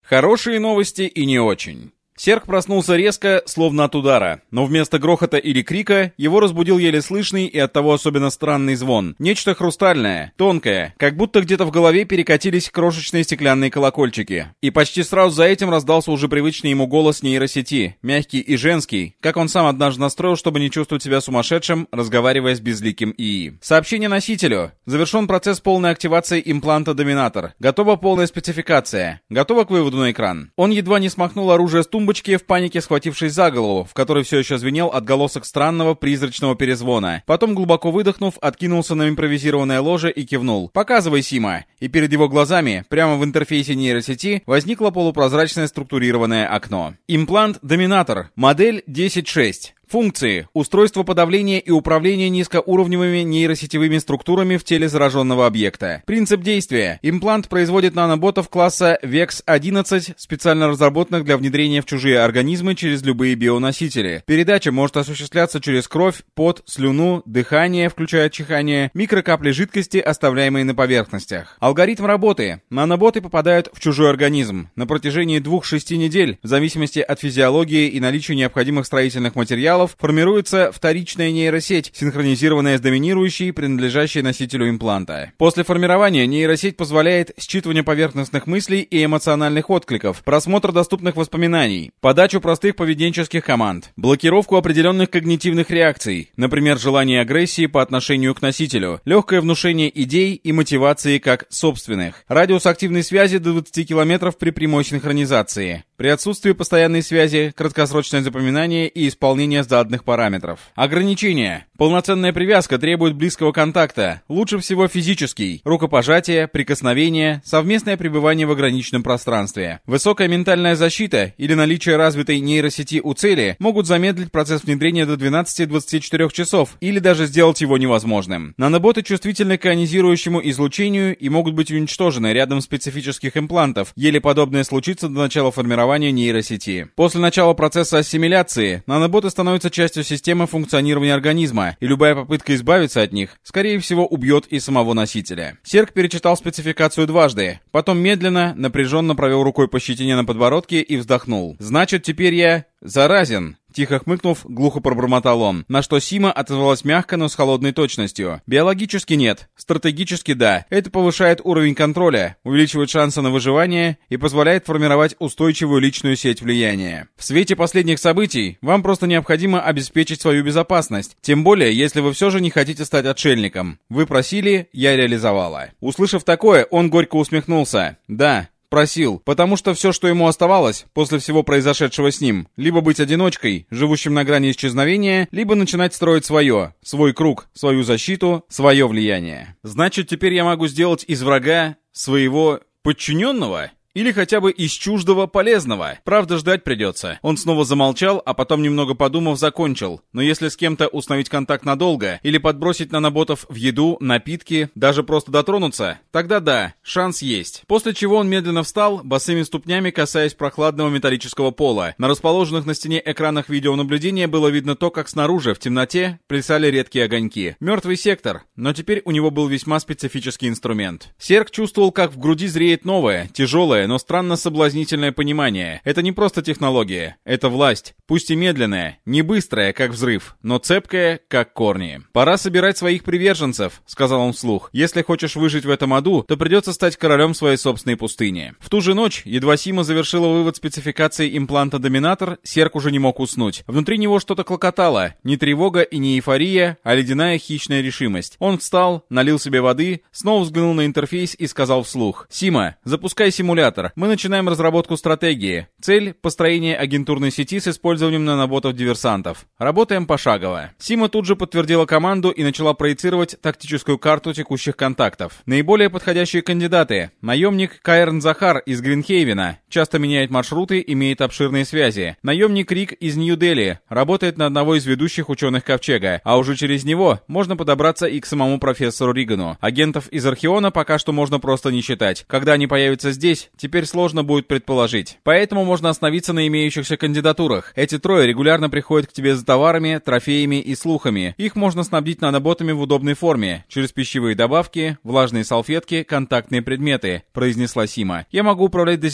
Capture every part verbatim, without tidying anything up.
Хорошие новости и не очень. Серк проснулся резко, словно от удара, но вместо грохота или крика его разбудил еле слышный и оттого особенно странный звон. Нечто хрустальное, тонкое, как будто где-то в голове перекатились крошечные стеклянные колокольчики. И почти сразу за этим раздался уже привычный ему голос нейросети, мягкий и женский, как он сам однажды настроил, чтобы не чувствовать себя сумасшедшим, разговаривая с безликим ИИ. Сообщение носителю. Завершен процесс полной активации импланта Доминатор. Готова полная спецификация. Готова к выводу на экран. Он едва не смахнул оружие с тумбы, в панике схватившись за голову, в которой все еще звенел отголосок странного призрачного перезвона. Потом, глубоко выдохнув, откинулся на импровизированное ложе и кивнул. «Показывай, Сима!» И перед его глазами, прямо в интерфейсе нейросети, возникло полупрозрачное структурированное окно. Имплант Доминатор. Модель десять шесть. Функции. Устройство подавления и управления низкоуровневыми нейросетевыми структурами в теле зараженного объекта. Принцип действия. Имплант производит наноботов класса векс одиннадцать, специально разработанных для внедрения в чужие организмы через любые бионосители. Передача может осуществляться через кровь, пот, слюну, дыхание, включая чихание, микрокапли жидкости, оставляемые на поверхностях. Алгоритм работы. Наноботы попадают в чужой организм. На протяжении двух-шести недель, в зависимости от физиологии и наличия необходимых строительных материалов, формируется вторичная нейросеть, синхронизированная с доминирующей, принадлежащей носителю импланта. После формирования нейросеть позволяет считывание поверхностных мыслей и эмоциональных откликов, просмотр доступных воспоминаний, подачу простых поведенческих команд, блокировку определенных когнитивных реакций, например, желание агрессии по отношению к носителю, легкое внушение идей и мотивации как собственных, радиус активной связи до двадцати километров при прямой синхронизации. При отсутствии постоянной связи, краткосрочное запоминание и исполнение заданных параметров. Ограничения. Полноценная привязка требует близкого контакта, лучше всего физический, рукопожатие, прикосновение, совместное пребывание в ограниченном пространстве. Высокая ментальная защита или наличие развитой нейросети у цели могут замедлить процесс внедрения до двенадцати-двадцати четырёх часов или даже сделать его невозможным. Наноботы чувствительны к ионизирующему излучению и могут быть уничтожены рядом специфических имплантов, еле подобное случится до начала формирования нейросети. После начала процесса ассимиляции наноботы становятся частью системы функционирования организма, и любая попытка избавиться от них, скорее всего, убьет и самого носителя. Серк перечитал спецификацию дважды, потом медленно, напряженно провел рукой по щетине на подбородке и вздохнул. «Значит, теперь я заразен!» Тихо хмыкнув, глухо пробормотал он, на что Сима отозвалась мягко, но с холодной точностью. Биологически нет, стратегически да. Это повышает уровень контроля, увеличивает шансы на выживание и позволяет формировать устойчивую личную сеть влияния. В свете последних событий вам просто необходимо обеспечить свою безопасность, тем более, если вы все же не хотите стать отшельником. Вы просили, я реализовала. Услышав такое, он горько усмехнулся. Да. Просил, потому что все, что ему оставалось после всего произошедшего с ним, либо быть одиночкой, живущим на грани исчезновения, либо начинать строить свое, свой круг, свою защиту, свое влияние. Значит, теперь я могу сделать из врага своего подчиненного? Или хотя бы из чуждого полезного. Правда, ждать придется. Он снова замолчал, а потом, немного подумав, закончил. Но если с кем-то установить контакт надолго, или подбросить наноботов в еду, напитки, даже просто дотронуться, тогда да, шанс есть. После чего он медленно встал, босыми ступнями касаясь прохладного металлического пола. На расположенных на стене экранах видеонаблюдения было видно то, как снаружи, в темноте, плясали редкие огоньки. Мертвый сектор, но теперь у него был весьма специфический инструмент. Серк чувствовал, как в груди зреет новое, тяжелое, но странно соблазнительное понимание. Это не просто технология, это власть. Пусть и медленная, не быстрая, как взрыв, но цепкая, как корни. «Пора собирать своих приверженцев», — сказал он вслух. «Если хочешь выжить в этом аду, то придется стать королем своей собственной пустыни». В ту же ночь, едва Сима завершила вывод спецификации импланта Доминатор, Серк уже не мог уснуть. Внутри него что-то клокотало. Не тревога и не эйфория, а ледяная хищная решимость. Он встал, налил себе воды, снова взглянул на интерфейс и сказал вслух: «Сима, запускай симулятор. Мы начинаем разработку стратегии. Цель — построение агентурной сети с использованием наноботов-диверсантов. Работаем пошагово». Сима тут же подтвердила команду и начала проецировать тактическую карту текущих контактов. Наиболее подходящие кандидаты. Наемник Кайрн Захар из Гринхейвена. Часто меняет маршруты, имеет обширные связи. Наемник Рик из Нью-Дели. Работает на одного из ведущих ученых Ковчега. А уже через него можно подобраться и к самому профессору Ригану. Агентов из Археона пока что можно просто не считать. Когда они появятся здесь, теперь сложно будет предположить. Поэтому можно остановиться на имеющихся кандидатурах. Эти трое регулярно приходят к тебе за товарами, трофеями и слухами. Их можно снабдить наноботами в удобной форме, через пищевые добавки, влажные салфетки, контактные предметы, произнесла Сима. Я могу управлять дозировкой,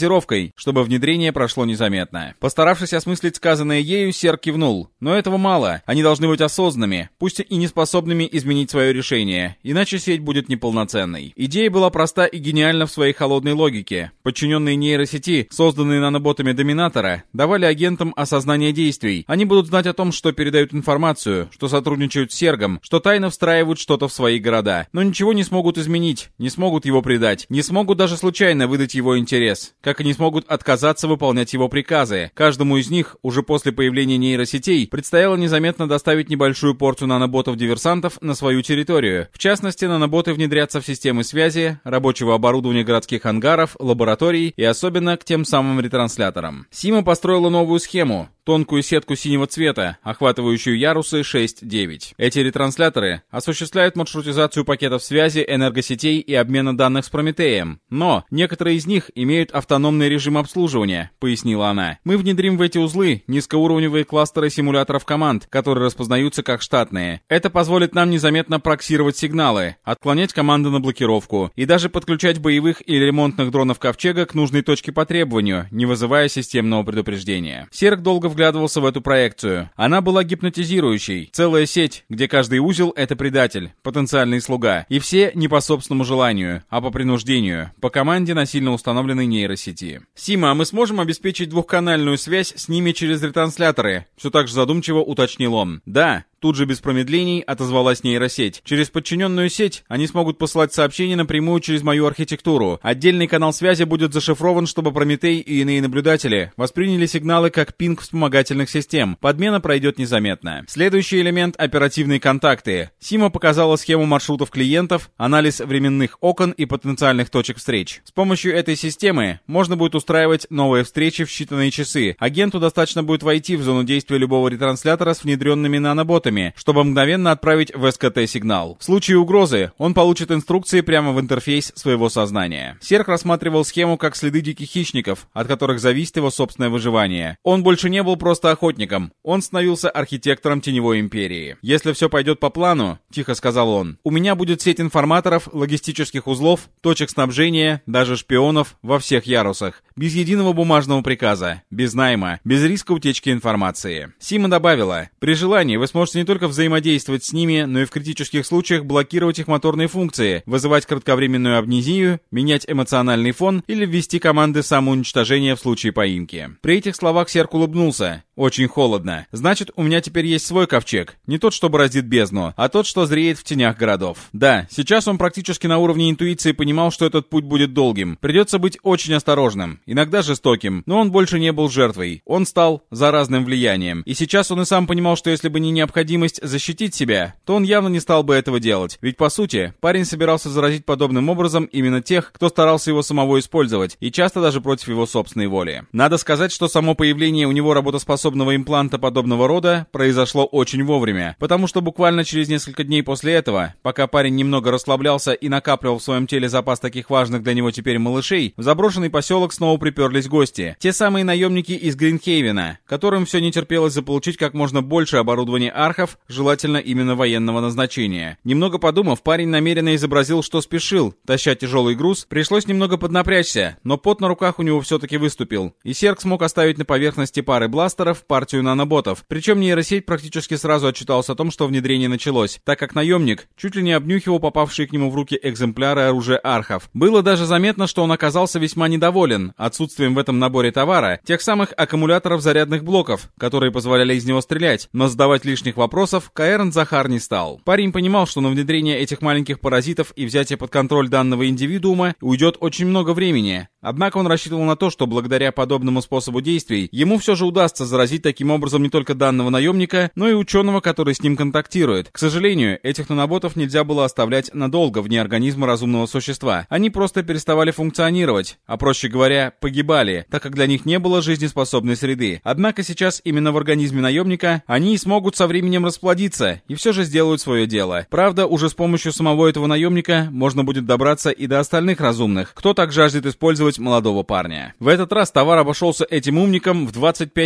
силой, чтобы внедрение прошло незаметно. Постаравшись осмыслить сказанное ею, Серк кивнул. Но этого мало. Они должны быть осознанными, пусть и не способными изменить свое решение, иначе сеть будет неполноценной. Идея была проста и гениальна в своей холодной логике. Подчиненные нейросети, созданные наноботами Доминатора, давали агентам осознание действий. Они будут знать о том, что передают информацию, что сотрудничают с Сергом, что тайно встраивают что-то в свои города. Но ничего не смогут изменить, не смогут его предать, не смогут даже случайно выдать его интерес, как и не смогут отказаться выполнять его приказы. Каждому из них, уже после появления нейросетей, предстояло незаметно доставить небольшую порцию наноботов-диверсантов на свою территорию. В частности, наноботы внедрятся в системы связи, рабочего оборудования городских ангаров, лабораторий и особенно к тем самым ретрансляторам. Сима построила новую схему, тонкую сетку синего цвета, охватывающую ярусы шесть девять. Эти ретрансляторы осуществляют маршрутизацию пакетов связи, энергосетей и обмена данных с Прометеем. Но некоторые из них имеют автономный режим обслуживания, пояснила она. Мы внедрим в эти узлы низкоуровневые кластеры симуляторов команд, которые распознаются как штатные. Это позволит нам незаметно проксировать сигналы, отклонять команды на блокировку и даже подключать боевых или ремонтных дронов Ковчега к нужной точке по требованию, не вызывая системного предупреждения. Серк долго вглядывался в эту проекцию. Она была гипнотизирующей. Целая сеть, где каждый узел — это предатель, потенциальный слуга. И все не по собственному желанию, а по принуждению, по команде насильно установленной нейросети. «Сима, а мы сможем обеспечить двухканальную связь с ними через ретрансляторы?» Все так же задумчиво уточнил он. «Да». Тут же без промедлений отозвалась нейросеть. Через подчиненную сеть они смогут посылать сообщения напрямую через мою архитектуру. Отдельный канал связи будет зашифрован, чтобы Прометей и иные наблюдатели восприняли сигналы как пинг вспомогательных систем. Подмена пройдет незаметно. Следующий элемент — оперативные контакты. Сима показала схему маршрутов клиентов, анализ временных окон и потенциальных точек встреч. С помощью этой системы можно будет устраивать новые встречи в считанные часы. Агенту достаточно будет войти в зону действия любого ретранслятора с внедренными наноботами, чтобы мгновенно отправить в эс ка тэ-сигнал. В случае угрозы он получит инструкции прямо в интерфейс своего сознания. Серк рассматривал схему как следы диких хищников, от которых зависит его собственное выживание. Он больше не был просто охотником, он становился архитектором теневой империи. «Если все пойдет по плану», — тихо сказал он, — «у меня будет сеть информаторов, логистических узлов, точек снабжения, даже шпионов во всех ярусах, без единого бумажного приказа, без найма, без риска утечки информации». Сима добавила: «При желании вы сможете не только взаимодействовать с ними, но и в критических случаях блокировать их моторные функции, вызывать кратковременную амнезию, менять эмоциональный фон или ввести команды самоуничтожения в случае поимки». При этих словах Серк улыбнулся. Очень холодно. «Значит, у меня теперь есть свой ковчег. Не тот, что бороздит бездну, а тот, что зреет в тенях городов». Да, сейчас он практически на уровне интуиции понимал, что этот путь будет долгим. Придется быть очень осторожным, иногда жестоким, но он больше не был жертвой. Он стал заразным влиянием. И сейчас он и сам понимал, что если бы не необходимость защитить себя, то он явно не стал бы этого делать. Ведь, по сути, парень собирался заразить подобным образом именно тех, кто старался его самого использовать, и часто даже против его собственной воли. Надо сказать, что само появление у него работоспособного импланта подобного рода произошло очень вовремя, потому что буквально через несколько дней после этого, пока парень немного расслаблялся и накапливал в своем теле запас таких важных для него теперь малышей, в заброшенный поселок снова приперлись гости. Те самые наемники из Гринхейвена, которым все не терпелось заполучить как можно больше оборудования архов, желательно именно военного назначения. Немного подумав, парень намеренно изобразил, что спешил, таща тяжелый груз, пришлось немного поднапрячься, но пот на руках у него все-таки выступил, и Серк смог оставить на поверхности пары бластеров партию наноботов. Причем нейросеть практически сразу отчиталась о том, что внедрение началось, так как наемник чуть ли не обнюхивал попавшие к нему в руки экземпляры оружия архов. Было даже заметно, что он оказался весьма недоволен отсутствием в этом наборе товара тех самых аккумуляторов зарядных блоков, которые позволяли из него стрелять, но задавать лишних вопросов Каэрн Захар не стал. Парень понимал, что на внедрение этих маленьких паразитов и взятие под контроль данного индивидуума уйдет очень много времени. Однако он рассчитывал на то, что благодаря подобному способу действий ему все же удастся заразить таким образом не только данного наемника, но и ученого, который с ним контактирует. К сожалению, этих наноботов нельзя было оставлять надолго вне организма разумного существа. Они просто переставали функционировать, а проще говоря, погибали, так как для них не было жизнеспособной среды. Однако сейчас именно в организме наемника они и смогут со временем расплодиться и все же сделают свое дело. Правда, уже с помощью самого этого наемника можно будет добраться и до остальных разумных, кто так жаждет использовать молодого парня. В этот раз товар обошелся этим умникам в двадцать пять тысяч кредитов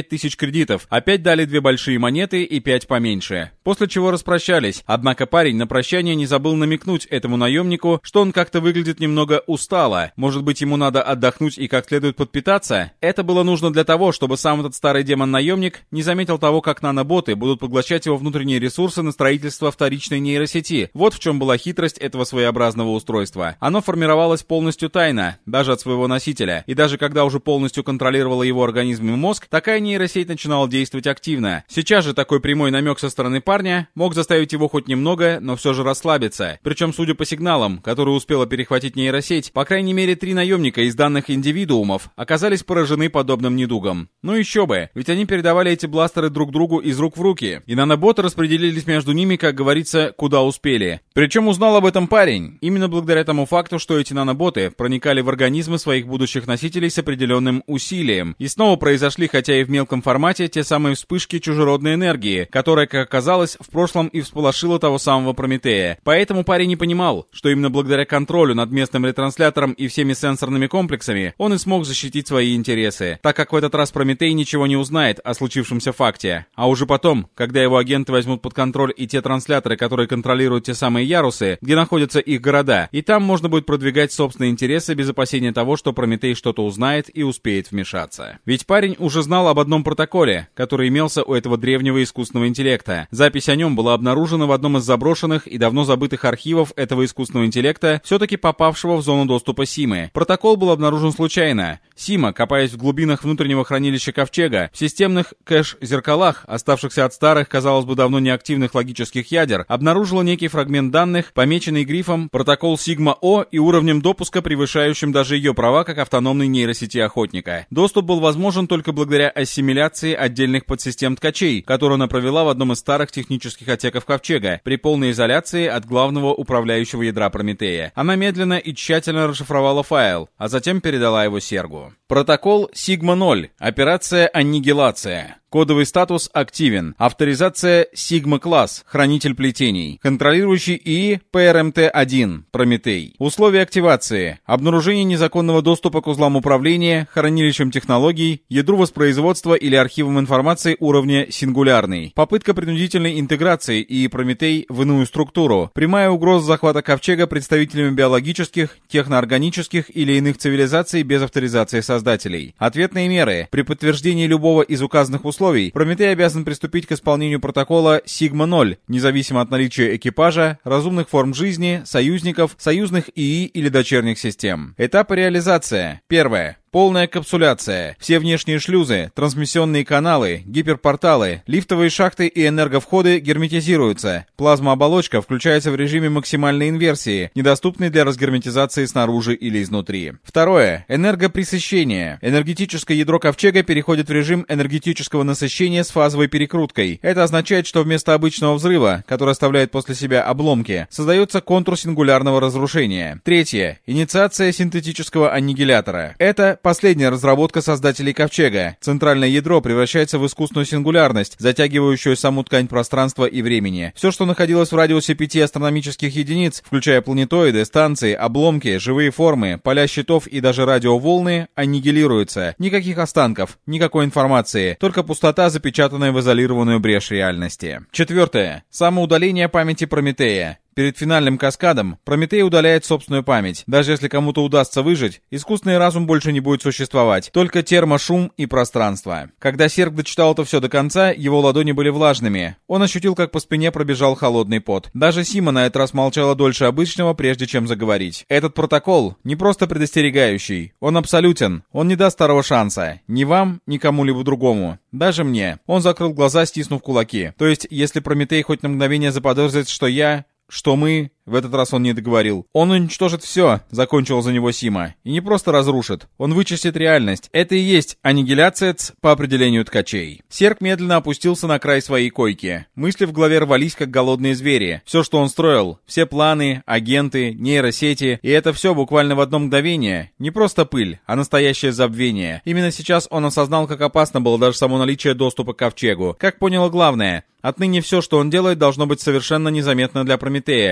кредитов, опять дали две большие монеты и пять поменьше. После чего распрощались, однако парень на прощание не забыл намекнуть этому наемнику, что он как-то выглядит немного устало, может быть ему надо отдохнуть и как следует подпитаться? Это было нужно для того, чтобы сам этот старый демон-наемник не заметил того, как наноботы будут поглощать его внутренние ресурсы на строительство вторичной нейросети. Вот в чем была хитрость этого своеобразного устройства. Оно формировалось полностью тайно, даже от своего носителя, и даже когда уже полностью контролировало его организм и мозг, такая нейросеть начинала действовать активно. Сейчас же такой прямой намек со стороны парня мог заставить его хоть немного, но все же расслабиться. Причем, судя по сигналам, которые успела перехватить нейросеть, по крайней мере три наемника из данных индивидуумов оказались поражены подобным недугом. Ну еще бы, ведь они передавали эти бластеры друг другу из рук в руки, и наноботы распределились между ними, как говорится, куда успели. Причем узнал об этом парень именно благодаря тому факту, что эти наноботы проникали в организмы своих будущих носителей с определенным усилием, и снова произошли, хотя и в мелком формате, те самые вспышки чужеродной энергии, которая, как оказалось, в прошлом и всполошила того самого Прометея. Поэтому парень не понимал, что именно благодаря контролю над местным ретранслятором и всеми сенсорными комплексами он и смог защитить свои интересы, так как в этот раз Прометей ничего не узнает о случившемся факте. А уже потом, когда его агенты возьмут под контроль и те трансляторы, которые контролируют те самые ярусы, где находятся их города, и там можно будет продвигать собственные интересы без опасения того, что Прометей что-то узнает и успеет вмешаться. Ведь парень уже знал об одном протоколе, который имелся у этого древнего искусственного интеллекта. Запись о нем была обнаружена в одном из заброшенных и давно забытых архивов этого искусственного интеллекта, все-таки попавшего в зону доступа Симы. Протокол был обнаружен случайно. Сима, копаясь в глубинах внутреннего хранилища Ковчега, в системных кэш-зеркалах, оставшихся от старых, казалось бы, давно неактивных логических ядер, обнаружила некий фрагмент данных, помеченный грифом «Протокол Сигма-О» и уровнем допуска, превышающим даже ее права как автономной нейросети охотника. Доступ был возможен только благодаря ассимиляции отдельных подсистем ткачей, которую она провела в одном из старых технических отсеков Ковчега, при полной изоляции от главного управляющего ядра Прометея. Она медленно и тщательно расшифровала файл, а затем передала его Сергу. Протокол Сигма-ноль. Операция «Аннигиляция». Кодовый статус активен. Авторизация Сигма-класс, хранитель плетений. Контролирующий ИИ Пэ Эр Эм Тэ один, Прометей. Условия активации. Обнаружение незаконного доступа к узлам управления, хранилищам технологий, ядру воспроизводства или архивам информации уровня сингулярный. Попытка принудительной интеграции ИИ Прометей в иную структуру. Прямая угроза захвата Ковчега представителями биологических, техноорганических или иных цивилизаций без авторизации создателей. Ответные меры. При подтверждении любого из указанных условий условий, Прометей обязан приступить к исполнению протокола Сигма-ноль, независимо от наличия экипажа, разумных форм жизни, союзников, союзных ИИ или дочерних систем. Этапы реализации. Первое. Полная капсуляция. Все внешние шлюзы, трансмиссионные каналы, гиперпорталы, лифтовые шахты и энерговходы герметизируются. Плазмооболочка включается в режиме максимальной инверсии, недоступной для разгерметизации снаружи или изнутри. Второе. Энергопресыщение. Энергетическое ядро Ковчега переходит в режим энергетического насыщения с фазовой перекруткой. Это означает, что вместо обычного взрыва, который оставляет после себя обломки, создается контур сингулярного разрушения. Третье. Инициация синтетического аннигилятора. Это последняя разработка создателей Ковчега. Центральное ядро превращается в искусственную сингулярность, затягивающую саму ткань пространства и времени. Все, что находилось в радиусе пяти астрономических единиц, включая планетоиды, станции, обломки, живые формы, поля щитов и даже радиоволны, аннигилируется. Никаких останков, никакой информации, только пустота, запечатанная в изолированную брешь реальности. Четвертое. Самоудаление памяти Прометея. Перед финальным каскадом Прометей удаляет собственную память. Даже если кому-то удастся выжить, искусственный разум больше не будет существовать. Только термошум и пространство. Когда Серг дочитал это все до конца, его ладони были влажными. Он ощутил, как по спине пробежал холодный пот. Даже Сима на этот раз молчала дольше обычного, прежде чем заговорить. Этот протокол не просто предостерегающий. Он абсолютен. Он не даст второго шанса. Ни вам, ни кому-либо другому. Даже мне. Он закрыл глаза, стиснув кулаки. То есть, если Прометей хоть на мгновение заподозрит, что я... что мы... В этот раз он не договорил. Он уничтожит все, закончил за него Сима. И не просто разрушит, он вычистит реальность. Это и есть аннигиляция по определению ткачей. Серг медленно опустился на край своей койки. Мысли в голове рвались, как голодные звери. Все, что он строил, все планы, агенты, нейросети, и это все буквально в одно мгновение. Не просто пыль, а настоящее забвение. Именно сейчас он осознал, как опасно было даже само наличие доступа к Ковчегу. Как понял главное, отныне все, что он делает, должно быть совершенно незаметно для Прометея. Ни малейшего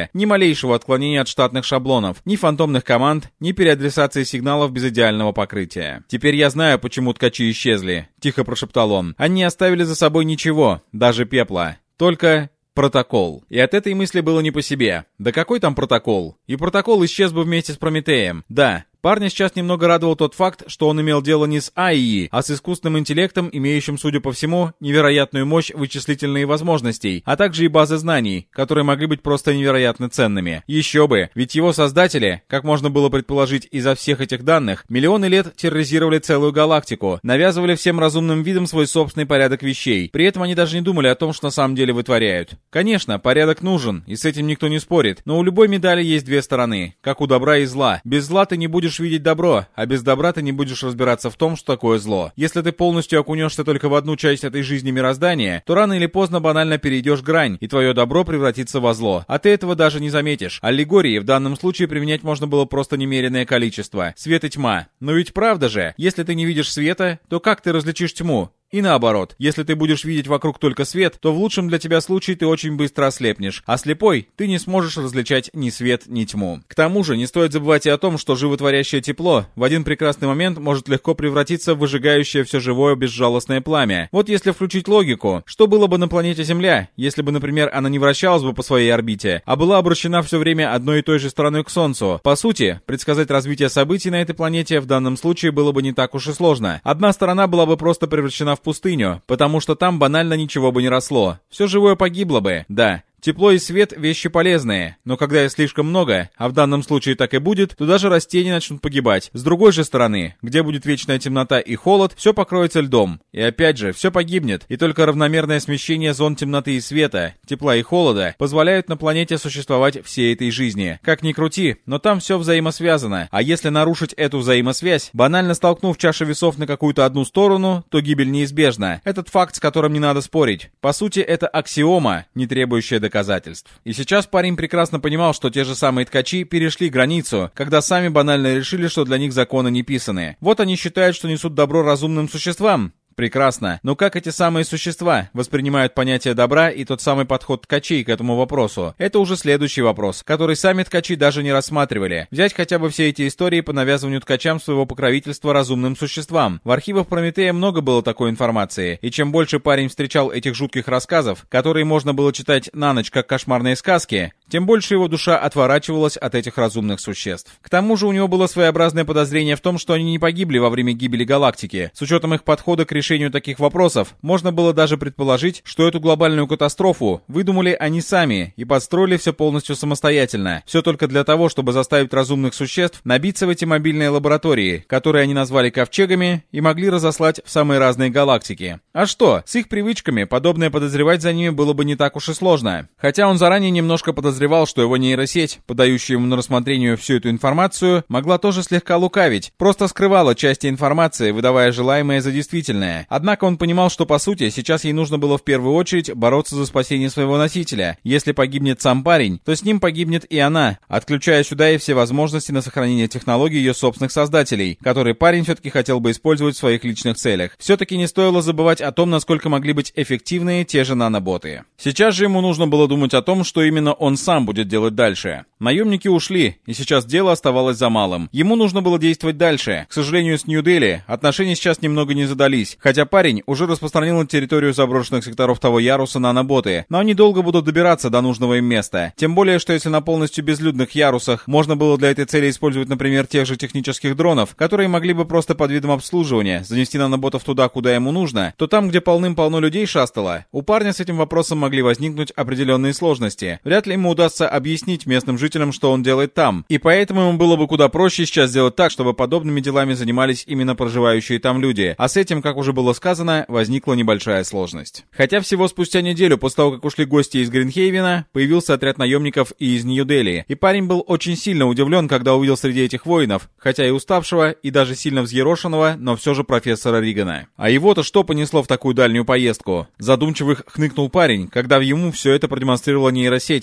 малейшего отклонения от штатных шаблонов, ни фантомных команд, ни переадресации сигналов без идеального покрытия. «Теперь я знаю, почему ткачи исчезли», — тихо прошептал он. «Они не оставили за собой ничего, даже пепла. Только... протокол». И от этой мысли было не по себе. Да какой там протокол? И протокол исчез бы вместе с Прометеем. Да, парня сейчас немного радовал тот факт, что он имел дело не с эй ай, а с искусственным интеллектом, имеющим, судя по всему, невероятную мощь вычислительных возможностей, а также и базы знаний, которые могли быть просто невероятно ценными. Еще бы, ведь его создатели, как можно было предположить из-за всех этих данных, миллионы лет терроризировали целую галактику, навязывали всем разумным видам свой собственный порядок вещей. При этом они даже не думали о том, что на самом деле вытворяют. Конечно, порядок нужен, и с этим никто не спорит, но у любой медали есть две стороны, как у добра и зла. Без зла ты не будешь видеть добро, а без добра ты не будешь разбираться в том, что такое зло. Если ты полностью окунешься только в одну часть этой жизни мироздания, то рано или поздно банально перейдешь грань, и твое добро превратится во зло. А ты этого даже не заметишь. Аллегории в данном случае применять можно было просто немеренное количество. Свет и тьма. Но ведь правда же, если ты не видишь света, то как ты различишь тьму? И наоборот, если ты будешь видеть вокруг только свет, то в лучшем для тебя случае ты очень быстро ослепнешь, а слепой ты не сможешь различать ни свет, ни тьму. К тому же, не стоит забывать и о том, что животворящее тепло в один прекрасный момент может легко превратиться в выжигающее все живое безжалостное пламя. Вот если включить логику, что было бы на планете Земля, если бы, например, она не вращалась бы по своей орбите, а была обращена все время одной и той же стороной к Солнцу? По сути, предсказать развитие событий на этой планете в данном случае было бы не так уж и сложно. Одна сторона была бы просто превращена в пустыню, потому что там банально ничего бы не росло. Все живое погибло бы, да. Тепло и свет – вещи полезные, но когда их слишком много, а в данном случае так и будет, то даже растения начнут погибать. С другой же стороны, где будет вечная темнота и холод, все покроется льдом. И опять же, все погибнет, и только равномерное смещение зон темноты и света, тепла и холода позволяют на планете существовать всей этой жизни. Как ни крути, но там все взаимосвязано, а если нарушить эту взаимосвязь, банально столкнув чаши весов на какую-то одну сторону, то гибель неизбежна. Этот факт, с которым не надо спорить. По сути, это аксиома, не требующая доказательств. доказательств. И сейчас парень прекрасно понимал, что те же самые ткачи перешли границу, когда сами банально решили, что для них законы не писаны. Вот они считают, что несут добро разумным существам. Прекрасно. Но как эти самые существа воспринимают понятие добра и тот самый подход ткачей к этому вопросу? Это уже следующий вопрос, который сами ткачи даже не рассматривали. Взять хотя бы все эти истории по навязыванию ткачам своего покровительства разумным существам. В архивах Прометея много было такой информации, и чем больше парень встречал этих жутких рассказов, которые можно было читать на ночь как кошмарные сказки, тем больше его душа отворачивалась от этих разумных существ. К тому же у него было своеобразное подозрение в том, что они не погибли во время гибели галактики. С учетом их подхода к решению решению таких вопросов, можно было даже предположить, что эту глобальную катастрофу выдумали они сами и подстроили все полностью самостоятельно. Все только для того, чтобы заставить разумных существ набиться в эти мобильные лаборатории, которые они назвали ковчегами и могли разослать в самые разные галактики. А что, с их привычками подобное подозревать за ними было бы не так уж и сложно. Хотя он заранее немножко подозревал, что его нейросеть, подающая ему на рассмотрение всю эту информацию, могла тоже слегка лукавить, просто скрывала части информации, выдавая желаемое за действительное. Однако он понимал, что по сути сейчас ей нужно было в первую очередь бороться за спасение своего носителя. Если погибнет сам парень, то с ним погибнет и она, отключая сюда и все возможности на сохранение технологий ее собственных создателей, которые парень все-таки хотел бы использовать в своих личных целях. Все-таки не стоило забывать о том, насколько могли быть эффективны те же наноботы. Сейчас же ему нужно было думать о том, что именно он сам будет делать дальше. Наемники ушли, и сейчас дело оставалось за малым. Ему нужно было действовать дальше. К сожалению, с Нью-Дели отношения сейчас немного не задались, хотя парень уже распространил на территорию заброшенных секторов того яруса наноботы, но они долго будут добираться до нужного им места. Тем более, что если на полностью безлюдных ярусах можно было для этой цели использовать, например, тех же технических дронов, которые могли бы просто под видом обслуживания занести наноботов туда, куда ему нужно, то там, где полным-полно людей шастало, у парня с этим вопросом могли возникнуть определенные сложности. Вряд ли ему удастся объяснить местным жителям, что он делает там, и поэтому ему было бы куда проще сейчас сделать так, чтобы подобными делами занимались именно проживающие там люди, а с этим, как уже было сказано, возникла небольшая сложность. Хотя всего спустя неделю после того, как ушли гости из Гринхейвена, появился отряд наемников и из Нью-Дели, и парень был очень сильно удивлен, когда увидел среди этих воинов, хотя и уставшего, и даже сильно взъерошенного, но все же профессора Ригана. А его-то что понесло в такую дальнюю поездку? Задумчиво хныкнул парень, когда ему все это продемонстрировала нейросеть с подающей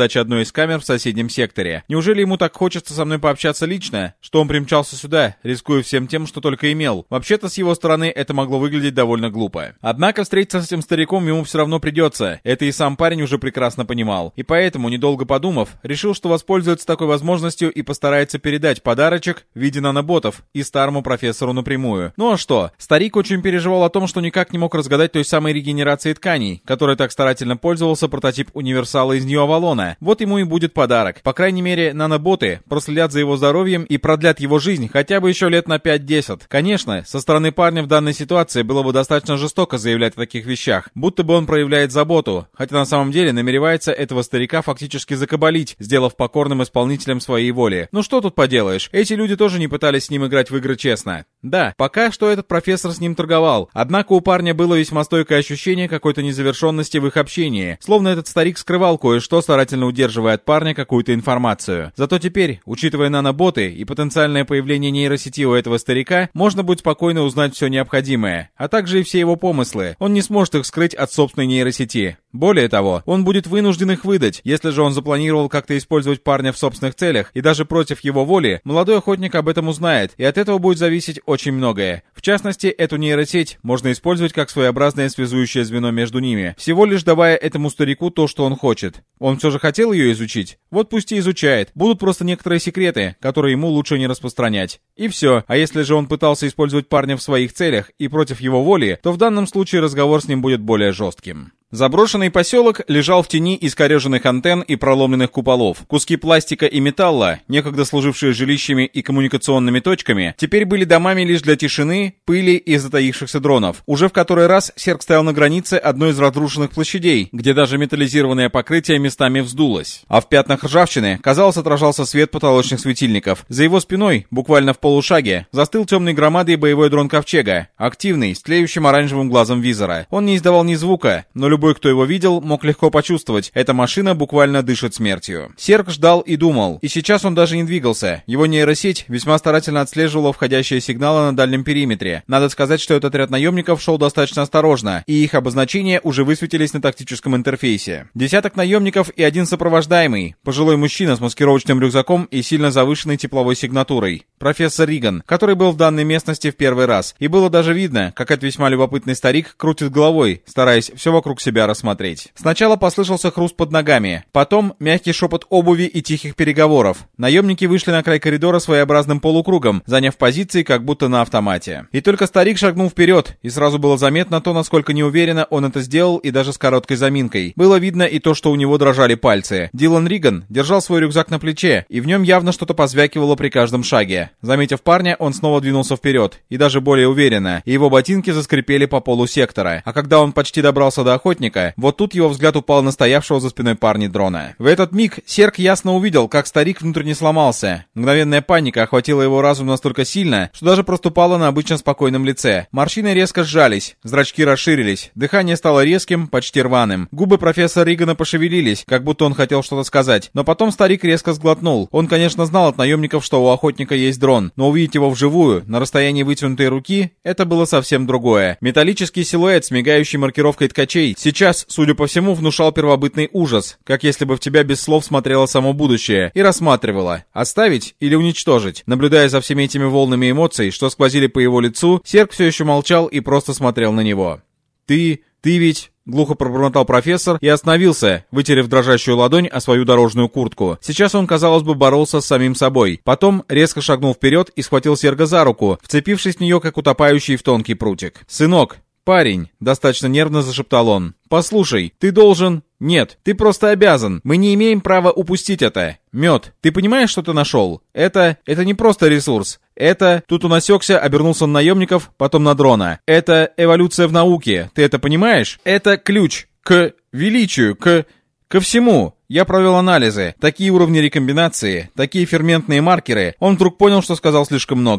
подачи одной из камер в соседнем секторе. Неужели ему так хочется со мной пообщаться лично, что он примчался сюда, рискуя всем тем, что только имел? Вообще-то, с его стороны, это могло выглядеть довольно глупо. Однако встретиться с этим стариком ему все равно придется. Это и сам парень уже прекрасно понимал. И поэтому, недолго подумав, решил, что воспользуется такой возможностью и постарается передать подарочек в виде наноботов и старому профессору напрямую. Ну а что? Старик очень переживал о том, что никак не мог разгадать той самой регенерации тканей, которой так старательно пользовался прототип универсала из Нью-Авалона. Вот ему и будет подарок. По крайней мере, наноботы проследят за его здоровьем и продлят его жизнь хотя бы еще лет на пять-десять. Конечно, со стороны парня в данной ситуации было бы достаточно жестоко заявлять о таких вещах, будто бы он проявляет заботу, хотя на самом деле намеревается этого старика фактически закабалить, сделав покорным исполнителем своей воли. Ну что тут поделаешь, эти люди тоже не пытались с ним играть в игры честно. Да, пока что этот профессор с ним торговал, однако у парня было весьма стойкое ощущение какой-то незавершенности в их общении, словно этот старик скрывал кое-что, старательно удерживая от парня какую-то информацию. Зато теперь, учитывая наноботы и потенциальное появление нейросети у этого старика, можно будет спокойно узнать все необходимое, а также и все его помыслы. Он не сможет их скрыть от собственной нейросети. Более того, он будет вынужден их выдать. Если же он запланировал как-то использовать парня в собственных целях и даже против его воли, молодой охотник об этом узнает, и от этого будет зависеть очень многое. В частности, эту нейросеть можно использовать как своеобразное связующее звено между ними, всего лишь давая этому старику то, что он хочет. Он все же хотел ее изучить? Вот пусть и изучает. Будут просто некоторые секреты, которые ему лучше не распространять. И все. А если же он пытался использовать парня в своих целях и против его воли, то в данном случае разговор с ним будет более жестким. Заброшенный поселок лежал в тени искореженных антенн и проломленных куполов. Куски пластика и металла, некогда служившие жилищами и коммуникационными точками, теперь были домами лишь для тишины, пыли и затаившихся дронов. Уже в который раз Серк стоял на границе одной из разрушенных площадей, где даже металлизированное покрытие местами вздулось. А в пятнах ржавчины, казалось, отражался свет потолочных светильников. За его спиной, буквально в полушаге, застыл темной громадой боевой дрон Ковчега, активный, с тлеющим оранжевым глазом визора. Он не издавал ни звука, но любой Любой, кто его видел, мог легко почувствовать, эта машина буквально дышит смертью. Серк ждал и думал, и сейчас он даже не двигался. Его нейросеть весьма старательно отслеживала входящие сигналы на дальнем периметре. Надо сказать, что этот отряд наемников шел достаточно осторожно, и их обозначения уже высветились на тактическом интерфейсе. Десяток наемников и один сопровождаемый, пожилой мужчина с маскировочным рюкзаком и сильно завышенной тепловой сигнатурой. Профессор Риган, который был в данной местности в первый раз. И было даже видно, как этот весьма любопытный старик крутит головой, стараясь все вокруг себя рассмотреть. Сначала послышался хруст под ногами, потом мягкий шепот обуви и тихих переговоров. Наемники вышли на край коридора своеобразным полукругом, заняв позиции как будто на автомате. И только старик шагнул вперед, и сразу было заметно то, насколько неуверенно он это сделал, и даже с короткой заминкой. Было видно и то, что у него дрожали пальцы. Дилан Риган держал свой рюкзак на плече, и в нем явно что-то позвякивало при каждом шаге. Заметив парня, он снова двинулся вперед, и даже более уверенно, и его ботинки заскрипели по полу сектора. А когда он почти добрался до охотника, вот тут его взгляд упал на стоявшего за спиной парня дрона. В этот миг Серк ясно увидел, как старик внутренне сломался. Мгновенная паника охватила его разум настолько сильно, что даже проступала на обычно спокойном лице. Морщины резко сжались, зрачки расширились, дыхание стало резким, почти рваным. Губы профессора Ригана пошевелились, как будто он хотел что-то сказать. Но потом старик резко сглотнул. Он, конечно, знал от наемников, что у охотника есть дрон, но увидеть его вживую, на расстоянии вытянутой руки, это было совсем другое. Металлический силуэт с мигающей маркировкой ткачей сейчас, судя по всему, внушал первобытный ужас, как если бы в тебя без слов смотрело само будущее и рассматривало, оставить или уничтожить. Наблюдая за всеми этими волнами эмоций, что сквозили по его лицу, Серк все еще молчал и просто смотрел на него. «Ты... ты ведь...» — глухо пробормотал профессор и остановился, вытерев дрожащую ладонь о свою дорожную куртку. Сейчас он, казалось бы, боролся с самим собой. Потом резко шагнул вперед и схватил Серга за руку, вцепившись в нее, как утопающий в тонкий прутик. «Сынок! Парень!» — достаточно нервно зашептал он. «Послушай, ты должен...» «Нет, ты просто обязан. Мы не имеем права упустить это. Мед, ты понимаешь, что ты нашел? Это... это не просто ресурс. Это...» Тут он осекся, обернулся на наемников, потом на дрона. «Это эволюция в науке. Ты это понимаешь? Это ключ к величию, к... ко всему. Я провел анализы. Такие уровни рекомбинации, такие ферментные маркеры. Он вдруг понял, что сказал слишком много.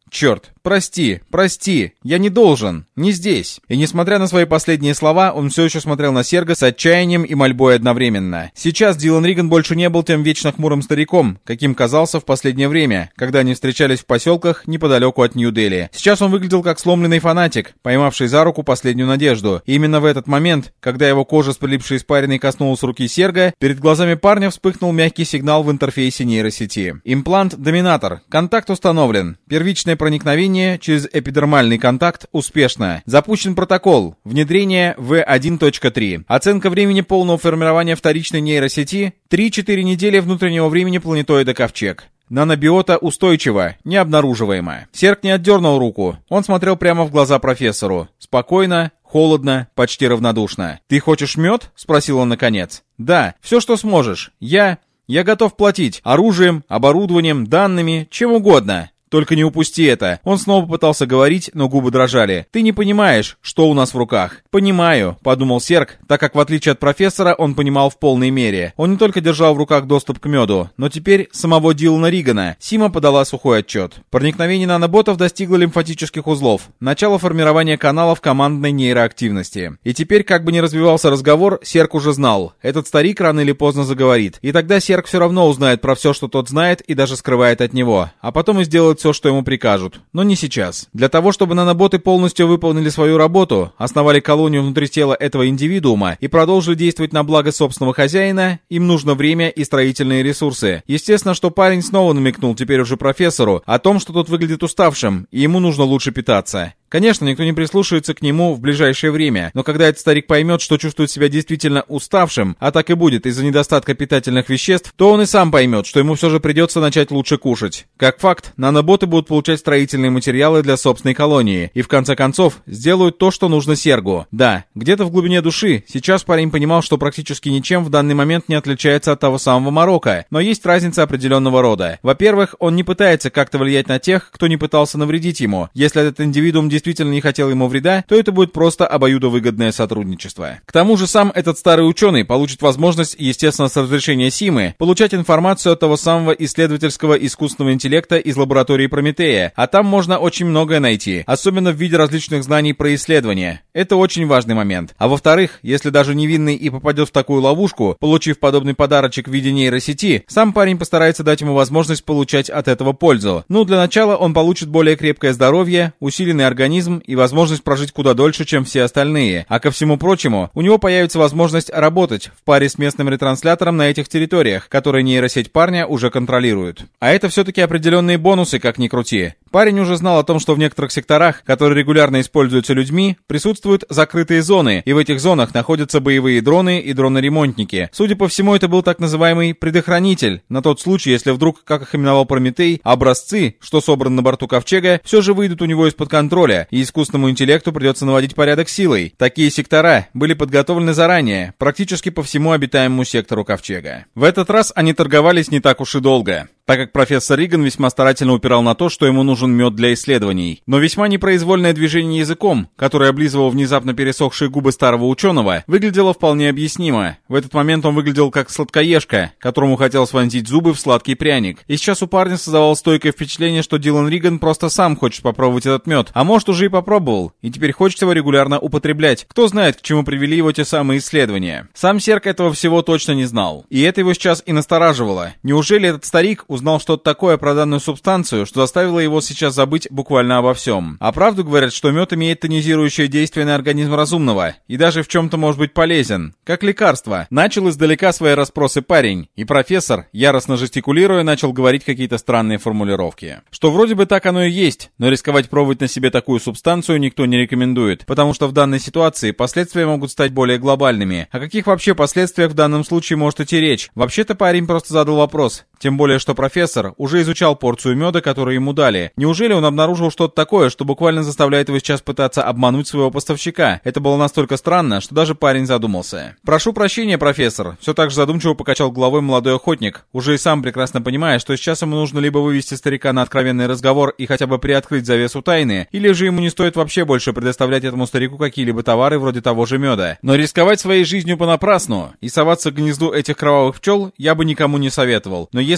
Черт, прости, прости, я не должен, не здесь. И несмотря на свои последние слова, он все еще смотрел на Серга с отчаянием и мольбой одновременно. Сейчас Дилан Риган больше не был тем вечно хмурым стариком, каким казался в последнее время, когда они встречались в поселках неподалеку от Нью-Дели. Сейчас он выглядел как сломленный фанатик, поймавший за руку последнюю надежду. И именно в этот момент, когда его кожа с прилипшей испариной коснулась руки Серга, перед глазами парня вспыхнул мягкий сигнал в интерфейсе нейросети. Имплант-доминатор. Контакт установлен. Первичное проникновение через эпидермальный контакт успешно. Запущен протокол. Внедрение ви один точка три. Оценка времени полного формирования вторичной нейросети три-четыре недели внутреннего времени планетоида Ковчег. Нанобиота устойчива, необнаруживаема. Серг не отдернул руку. Он смотрел прямо в глаза профессору. Спокойно, холодно, почти равнодушно. «Ты хочешь мед?» — спросил он наконец. «Да, все, что сможешь. Я... я готов платить. Оружием, оборудованием, данными, чем угодно. Только не упусти это». Он снова попытался говорить, но губы дрожали. «Ты не понимаешь, что у нас в руках». «Понимаю», — подумал Серг, так как в отличие от профессора он понимал в полной мере. Он не только держал в руках доступ к меду, но теперь самого Дилана Ригана. Сима подала сухой отчет. Проникновение наноботов достигло лимфатических узлов. Начало формирования каналов командной нейроактивности. И теперь, как бы ни развивался разговор, Серг уже знал. Этот старик рано или поздно заговорит. И тогда Серг все равно узнает про все, что тот знает и даже скрывает от него. А потом и сделает все, что ему прикажут. Но не сейчас. Для того, чтобы наноботы полностью выполнили свою работу, основали колонию внутри тела этого индивидуума и продолжили действовать на благо собственного хозяина, им нужно время и строительные ресурсы. Естественно, что парень снова намекнул теперь уже профессору о том, что тот выглядит уставшим, и ему нужно лучше питаться. Конечно, никто не прислушается к нему в ближайшее время, но когда этот старик поймет, что чувствует себя действительно уставшим, а так и будет из-за недостатка питательных веществ, то он и сам поймет, что ему все же придется начать лучше кушать. Как факт, наноботы будут получать строительные материалы для собственной колонии, и в конце концов сделают то, что нужно Сергу. Да, где-то в глубине души сейчас парень понимал, что практически ничем в данный момент не отличается от того самого Марокко, но есть разница определенного рода. Во-первых, он не пытается как-то влиять на тех, кто не пытался навредить ему. Если этот индивидуум действительно не хотел ему вреда, то это будет просто обоюдовыгодное сотрудничество. К тому же сам этот старый ученый получит возможность, естественно, с разрешения Симы, получать информацию от того самого исследовательского искусственного интеллекта из лаборатории Прометея, а там можно очень многое найти, особенно в виде различных знаний про исследования. Это очень важный момент. А во-вторых, если даже невинный и попадет в такую ловушку, получив подобный подарочек в виде нейросети, сам парень постарается дать ему возможность получать от этого пользу. Ну, для начала он получит более крепкое здоровье, усиленный организм и возможность прожить куда дольше, чем все остальные. А ко всему прочему, у него появится возможность работать в паре с местным ретранслятором на этих территориях, которые нейросеть парня уже контролирует. А это все-таки определенные бонусы, как ни крути. Парень уже знал о том, что в некоторых секторах, которые регулярно используются людьми, присутствуют закрытые зоны, и в этих зонах находятся боевые дроны и дроны-ремонтники. Судя по всему, это был так называемый предохранитель, на тот случай, если вдруг, как их именовал Прометей, образцы, что собраны на борту Ковчега, все же выйдут у него из-под контроля, и искусственному интеллекту придется наводить порядок силой. Такие сектора были подготовлены заранее, практически по всему обитаемому сектору Ковчега. В этот раз они торговались не так уж и долго, так как профессор Риган весьма старательно упирал на то, что ему нужен мед для исследований. Но весьма непроизвольное движение языком, которое облизывал внезапно пересохшие губы старого ученого, выглядело вполне объяснимо. В этот момент он выглядел как сладкоежка, которому хотелось вонзить зубы в сладкий пряник. И сейчас у парня создавалось стойкое впечатление, что Дилан Риган просто сам хочет попробовать этот мед, а может уже и попробовал, и теперь хочет его регулярно употреблять. Кто знает, к чему привели его те самые исследования. Сам Серг этого всего точно не знал. И это его сейчас и настораживало. Неужели этот старик узнал что-то такое про данную субстанцию, что заставило его сейчас забыть буквально обо всем? А правду говорят, что мед имеет тонизирующее действие на организм разумного, и даже в чем-то может быть полезен, как лекарство. Начал издалека свои расспросы парень, и профессор, яростно жестикулируя, начал говорить какие-то странные формулировки. Что вроде бы так оно и есть, но рисковать пробовать на себе такую субстанцию никто не рекомендует, потому что в данной ситуации последствия могут стать более глобальными. О каких вообще последствиях в данном случае может идти речь? Вообще-то парень просто задал вопрос. Тем более, что профессор уже изучал порцию меда, которую ему дали. Неужели он обнаружил что-то такое, что буквально заставляет его сейчас пытаться обмануть своего поставщика? Это было настолько странно, что даже парень задумался. «Прошу прощения, профессор», — все так же задумчиво покачал головой молодой охотник, уже и сам прекрасно понимая, что сейчас ему нужно либо вывести старика на откровенный разговор и хотя бы приоткрыть завесу тайны, или же ему не стоит вообще больше предоставлять этому старику какие-либо товары вроде того же меда. Но рисковать своей жизнью понапрасну и соваться к гнезду этих кровавых пчел я бы никому не советовал. Но если вы хотите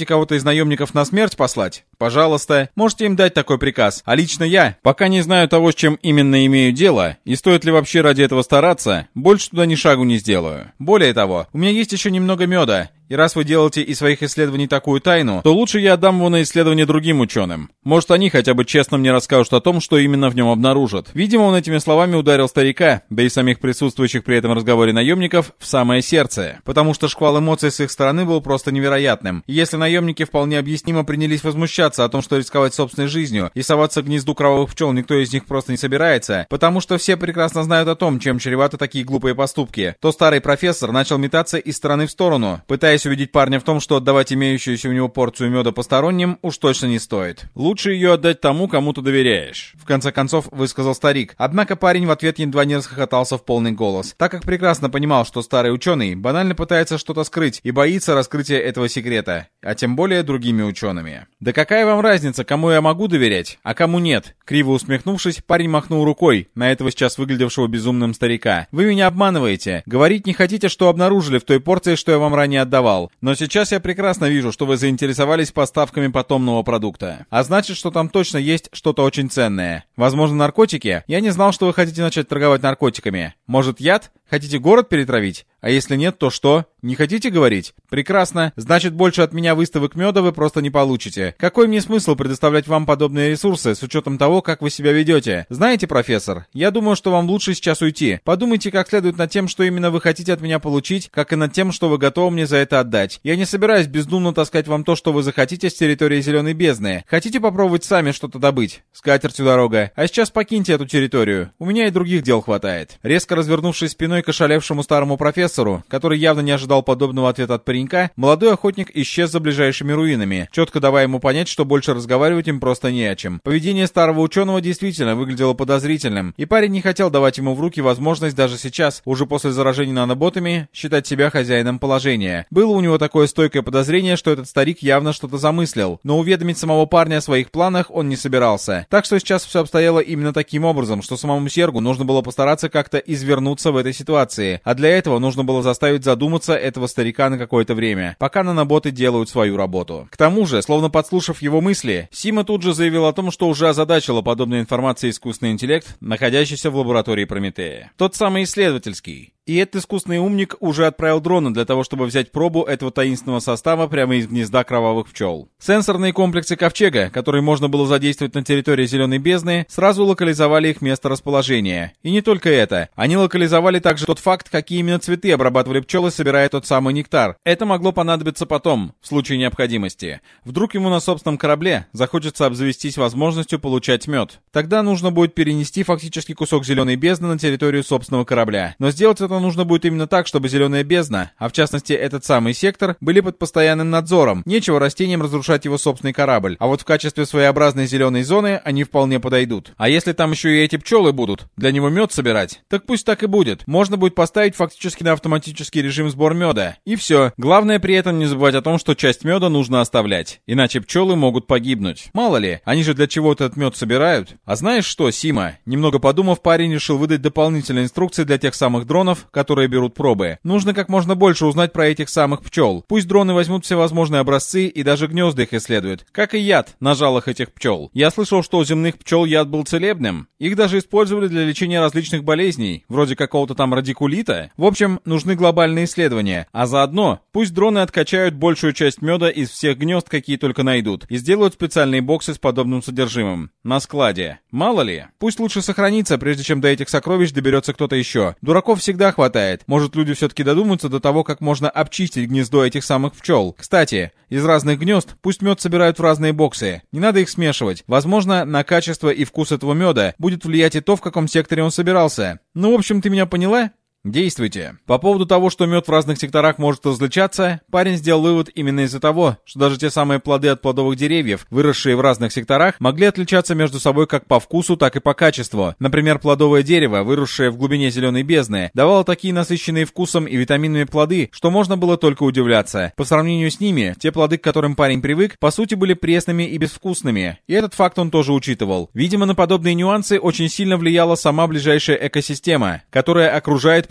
Хотите кого-то из наемников на смерть послать? Пожалуйста, можете им дать такой приказ. А лично я, пока не знаю того, с чем именно имею дело, и стоит ли вообще ради этого стараться, больше туда ни шагу не сделаю. Более того, у меня есть еще немного меда, и раз вы делаете из своих исследований такую тайну, то лучше я отдам его на исследование другим ученым. Может, они хотя бы честно мне расскажут о том, что именно в нем обнаружат. Видимо, он этими словами ударил старика, да и самих присутствующих при этом разговоре наемников, в самое сердце. Потому что шквал эмоций с их стороны был просто невероятным. И если наемники вполне объяснимо принялись возмущаться о том, что рисковать собственной жизнью и соваться к гнезду кровавых пчел никто из них просто не собирается, потому что все прекрасно знают о том, чем чреваты такие глупые поступки, то старый профессор начал метаться из стороны в сторону, пытаясь убедить парня в том, что отдавать имеющуюся у него порцию меда посторонним уж точно не стоит. Лучше ее отдать тому, кому ты доверяешь. В конце концов, высказал старик. Однако парень в ответ едва не расхохотался в полный голос, так как прекрасно понимал, что старый ученый банально пытается что-то скрыть и боится раскрытия этого секрета, а тем более другими учеными. «Да какая вам разница, кому я могу доверять, а кому нет?» Криво усмехнувшись, парень махнул рукой на этого сейчас выглядевшего безумным старика. «Вы меня обманываете. Говорить не хотите, что обнаружили в той порции, что я вам ранее отдавал. Но сейчас я прекрасно вижу, что вы заинтересовались поставками потомного продукта. А значит, что там точно есть что-то очень ценное. Возможно, наркотики? Я не знал, что вы хотите начать торговать наркотиками. Может, яд? Хотите город перетравить? А если нет, то что? Не хотите говорить? Прекрасно. Значит, больше от меня выставок меда вы просто не получите. Какой мне смысл предоставлять вам подобные ресурсы с учетом того, как вы себя ведете? Знаете, профессор, я думаю, что вам лучше сейчас уйти. Подумайте как следует над тем, что именно вы хотите от меня получить, как и над тем, что вы готовы мне за это отдать. Я не собираюсь бездумно таскать вам то, что вы захотите с территории Зеленой бездны. Хотите попробовать сами что-то добыть? С катертью дорога. А сейчас покиньте эту территорию. У меня и других дел хватает. Резко развернувшись спиной к ошалевшему старому профессору, который явно не ожидал подобного ответа от паренька, молодой охотник исчез за ближайшими руинами, четко давая ему понять, что больше разговаривать им просто не о чем. Поведение старого ученого действительно выглядело подозрительным, и парень не хотел давать ему в руки возможность даже сейчас, уже после заражения наноботами, считать себя хозяином положения. Было у него такое стойкое подозрение, что этот старик явно что-то замыслил, но уведомить самого парня о своих планах он не собирался. Так что сейчас все обстояло именно таким образом, что самому Сергу нужно было постараться как-то извернуться в этой ситуации, а для этого нужно было заставить задуматься этого старика на какое-то время, пока наноботы делают свою работу. К тому же, словно подслушав его мысли, Сима тут же заявил о том, что уже озадачила подобной информацией искусственный интеллект, находящийся в лаборатории Прометея. Тот самый исследовательский. И этот искусственный умник уже отправил дрона для того, чтобы взять пробу этого таинственного состава прямо из гнезда кровавых пчел. Сенсорные комплексы Ковчега, которые можно было задействовать на территории Зеленой бездны, сразу локализовали их место расположения. И не только это. Они локализовали также тот факт, какие именно цветы обрабатывали пчелы, собирая тот самый нектар. Это могло понадобиться потом, в случае необходимости. Вдруг ему на собственном корабле захочется обзавестись возможностью получать мед. Тогда нужно будет перенести фактически кусок Зеленой бездны на территорию собственного корабля. Но сделать это нужно будет именно так, чтобы Зеленая бездна, а в частности этот самый сектор, были под постоянным надзором. Нечего растениям разрушать его собственный корабль, а вот в качестве своеобразной зеленой зоны они вполне подойдут. А если там еще и эти пчелы будут, для него мед собирать, так пусть так и будет. Можно будет поставить фактически на автоматический режим сбор меда. И все. Главное при этом не забывать о том, что часть меда нужно оставлять, иначе пчелы могут погибнуть. Мало ли, они же для чего-то этот мед собирают. А знаешь что, Сима? Немного подумав, парень решил выдать дополнительные инструкции для тех самых дронов, которые берут пробы. Нужно как можно больше узнать про этих самых пчел. Пусть дроны возьмут все возможные образцы и даже гнезда их исследуют. Как и яд на жалах этих пчел. Я слышал, что у земных пчел яд был целебным. Их даже использовали для лечения различных болезней, вроде какого-то там радикулита. В общем, нужны глобальные исследования. А заодно, пусть дроны откачают большую часть меда из всех гнезд, какие только найдут, и сделают специальные боксы с подобным содержимым. На складе. Мало ли. Пусть лучше сохранится, прежде чем до этих сокровищ доберется кто-то еще. Дураков всегда хватает. Может, люди все-таки додумаются до того, как можно обчистить гнездо этих самых пчел. Кстати, из разных гнезд пусть мед собирают в разные боксы. Не надо их смешивать. Возможно, на качество и вкус этого меда будет влиять и то, в каком секторе он собирался. Ну, в общем, ты меня поняла? Действуйте. По поводу того, что мед в разных секторах может различаться, парень сделал вывод именно из-за того, что даже те самые плоды от плодовых деревьев, выросшие в разных секторах, могли отличаться между собой как по вкусу, так и по качеству. Например, плодовое дерево, выросшее в глубине Зеленой бездны, давало такие насыщенные вкусом и витаминами плоды, что можно было только удивляться. По сравнению с ними, те плоды, к которым парень привык, по сути были пресными и безвкусными. И этот факт он тоже учитывал. Видимо, на подобные нюансы очень сильно влияла сама ближайшая экосистема, которая окружает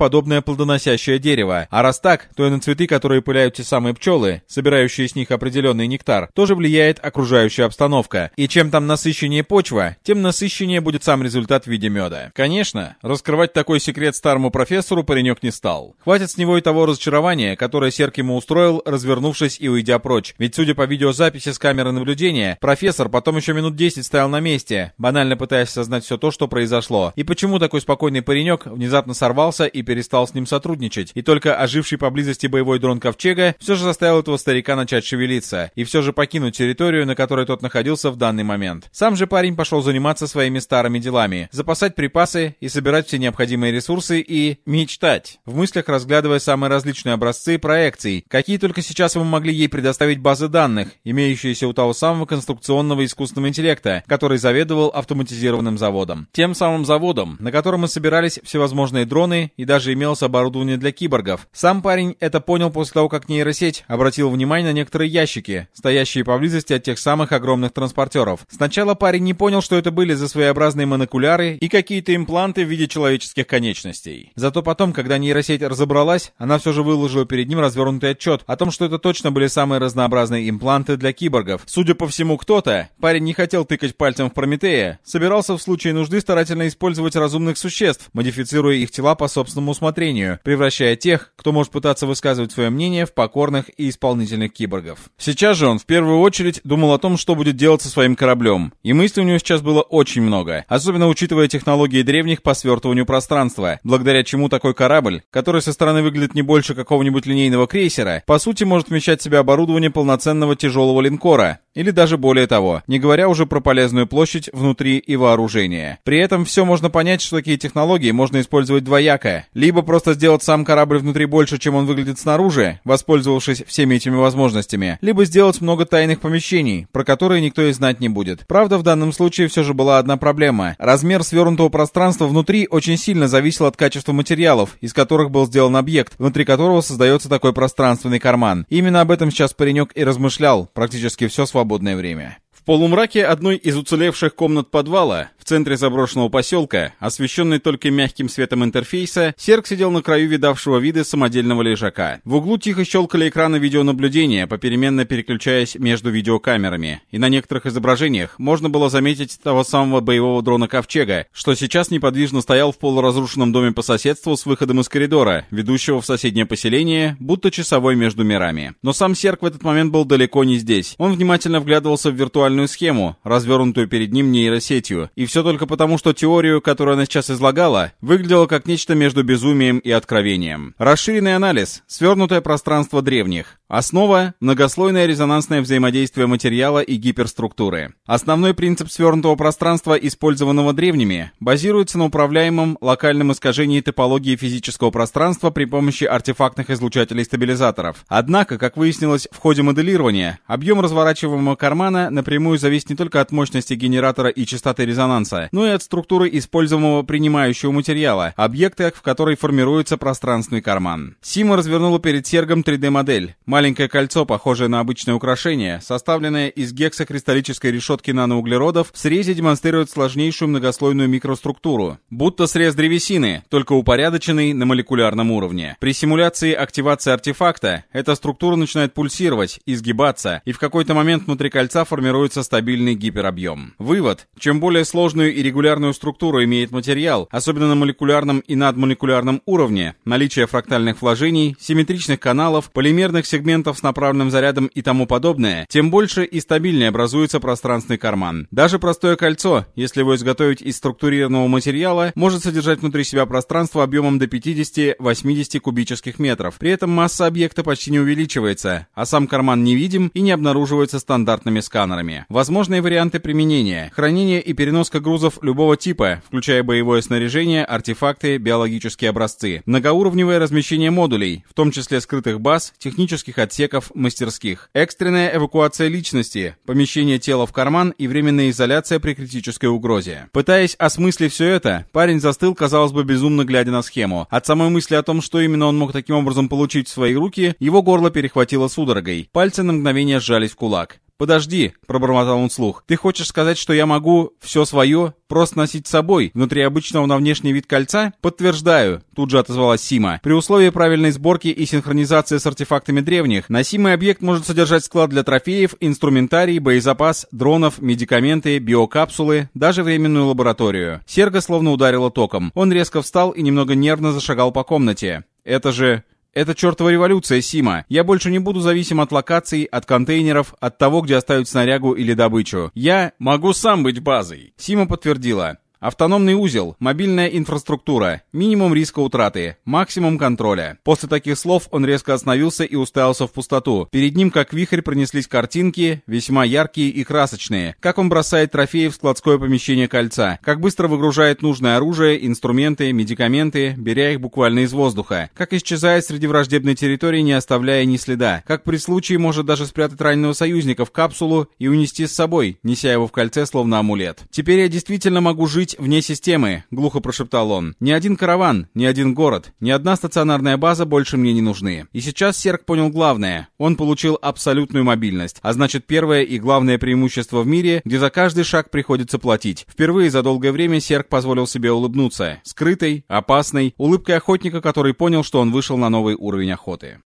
подобное плодоносящее дерево. А раз так, то и на цветы, которые пыляют те самые пчелы, собирающие с них определенный нектар, тоже влияет окружающая обстановка. И чем там насыщеннее почва, тем насыщеннее будет сам результат в виде меда. Конечно, раскрывать такой секрет старому профессору паренек не стал. Хватит с него и того разочарования, которое Серк ему устроил, развернувшись и уйдя прочь. Ведь, судя по видеозаписи с камеры наблюдения, профессор потом еще минут десять стоял на месте, банально пытаясь осознать все то, что произошло. И почему такой спокойный паренек внезапно сорвался и перестал с ним сотрудничать. И только оживший поблизости боевой дрон Ковчега все же заставил этого старика начать шевелиться и все же покинуть территорию, на которой тот находился в данный момент. Сам же парень пошел заниматься своими старыми делами, запасать припасы и собирать все необходимые ресурсы и мечтать, в мыслях разглядывая самые различные образцы проекций, какие только сейчас ему могли ей предоставить базы данных, имеющиеся у того самого конструкционного искусственного интеллекта, который заведовал автоматизированным заводом. Тем самым заводом, на котором и собирались всевозможные дроны и даже имелось оборудование для киборгов. Сам парень это понял после того, как нейросеть обратила внимание на некоторые ящики, стоящие поблизости от тех самых огромных транспортеров. Сначала парень не понял, что это были за своеобразные монокуляры и какие-то импланты в виде человеческих конечностей. Зато потом, когда нейросеть разобралась, она все же выложила перед ним развернутый отчет о том, что это точно были самые разнообразные импланты для киборгов. Судя по всему, кто-то, парень не хотел тыкать пальцем в Прометея, собирался в случае нужды старательно использовать разумных существ, модифицируя их тела по собственному усмотрению, превращая тех, кто может пытаться высказывать свое мнение, в покорных и исполнительных киборгов. Сейчас же он в первую очередь думал о том, что будет делать со своим кораблем. И мыслей у него сейчас было очень много, особенно учитывая технологии древних по свертыванию пространства, благодаря чему такой корабль, который со стороны выглядит не больше какого-нибудь линейного крейсера, по сути может вмещать в себя оборудование полноценного тяжелого линкора, или даже более того, не говоря уже про полезную площадь внутри и вооружение. При этом все можно понять, что такие технологии можно использовать двояко. Либо просто сделать сам корабль внутри больше, чем он выглядит снаружи, воспользовавшись всеми этими возможностями, либо сделать много тайных помещений, про которые никто и знать не будет. Правда, в данном случае все же была одна проблема. Размер свернутого пространства внутри очень сильно зависел от качества материалов, из которых был сделан объект, внутри которого создается такой пространственный карман. Именно об этом сейчас паренек и размышлял практически все свободное время. В полумраке одной из уцелевших комнат подвала, в центре заброшенного поселка, освещенный только мягким светом интерфейса, Серк сидел на краю видавшего виды самодельного лежака. В углу тихо щелкали экраны видеонаблюдения, попеременно переключаясь между видеокамерами, и на некоторых изображениях можно было заметить того самого боевого дрона Ковчега, что сейчас неподвижно стоял в полуразрушенном доме по соседству с выходом из коридора, ведущего в соседнее поселение, будто часовой между мирами. Но сам Серк в этот момент был далеко не здесь. Он внимательно вглядывался в виртуальную схему, развернутую перед ним нейросетью, и все только потому, что теорию, которую она сейчас излагала, выглядела как нечто между безумием и откровением. Расширенный анализ, свернутое пространство древних. Основа — многослойное резонансное взаимодействие материала и гиперструктуры. Основной принцип свернутого пространства, использованного древними, базируется на управляемом локальном искажении топологии физического пространства при помощи артефактных излучателей-стабилизаторов. Однако, как выяснилось в ходе моделирования, объем разворачиваемого кармана напрямую зависит не только от мощности генератора и частоты резонанса, но и от структуры используемого принимающего материала, объекта, в которой формируется пространственный карман. Сима развернула перед Сергом три дэ-модель. Маленькое кольцо, похожее на обычное украшение, составленное из гексакристаллической решетки наноуглеродов, в срезе демонстрирует сложнейшую многослойную микроструктуру. Будто срез древесины, только упорядоченный на молекулярном уровне. При симуляции активации артефакта эта структура начинает пульсировать, изгибаться, и в какой-то момент внутри кольца формируется стабильный гиперобъем. Вывод: чем более сложную и регулярную структуру имеет материал, особенно на молекулярном и надмолекулярном уровне, наличие фрактальных вложений, симметричных каналов, полимерных сегментов с направленным зарядом и тому подобное, тем больше и стабильнее образуется пространственный карман. Даже простое кольцо, если его изготовить из структурированного материала, может содержать внутри себя пространство объемом до пятидесяти-восьмидесяти кубических метров. При этом масса объекта почти не увеличивается, а сам карман невидим и не обнаруживается стандартными сканерами. Возможные варианты применения: хранение и переноска грузов любого типа, включая боевое снаряжение, артефакты, биологические образцы. Многоуровневое размещение модулей, в том числе скрытых баз, технических отсеков, мастерских. Экстренная эвакуация личности, помещение тела в карман и временная изоляция при критической угрозе. Пытаясь осмыслить все это, парень застыл, казалось бы, безумно глядя на схему. От самой мысли о том, что именно он мог таким образом получить в свои руки, его горло перехватило судорогой. Пальцы на мгновение сжались в кулак. «Подожди», — пробормотал он вслух. «Ты хочешь сказать, что я могу все свое просто носить с собой, внутри обычного на внешний вид кольца?» «Подтверждаю», — тут же отозвалась Сима. «При условии правильной сборки и синхронизации с артефактами древних, носимый объект может содержать склад для трофеев, инструментарий, боезапас, дронов, медикаменты, биокапсулы, даже временную лабораторию». Серга словно ударила током. Он резко встал и немного нервно зашагал по комнате. «Это же... Это чертова революция, Сима. Я больше не буду зависим от локаций, от контейнеров, от того, где оставить снарягу или добычу. Я могу сам быть базой». Сима подтвердила. Автономный узел, мобильная инфраструктура, минимум риска утраты, максимум контроля. После таких слов он резко остановился и уставился в пустоту. Перед ним, как вихрь, пронеслись картинки, весьма яркие и красочные. Как он бросает трофеи в складское помещение кольца, как быстро выгружает нужное оружие, инструменты, медикаменты, беря их буквально из воздуха. Как исчезает среди враждебной территории, не оставляя ни следа. Как при случае может даже спрятать раненого союзника в капсулу и унести с собой, неся его в кольце словно амулет. «Теперь я действительно могу жить вне системы», — глухо прошептал он. «Ни один караван, ни один город, ни одна стационарная база больше мне не нужны». И сейчас Серг понял главное. Он получил абсолютную мобильность, а значит первое и главное преимущество в мире, где за каждый шаг приходится платить. Впервые за долгое время Серг позволил себе улыбнуться. Скрытой, опасной, улыбкой охотника, который понял, что он вышел на новый уровень охоты.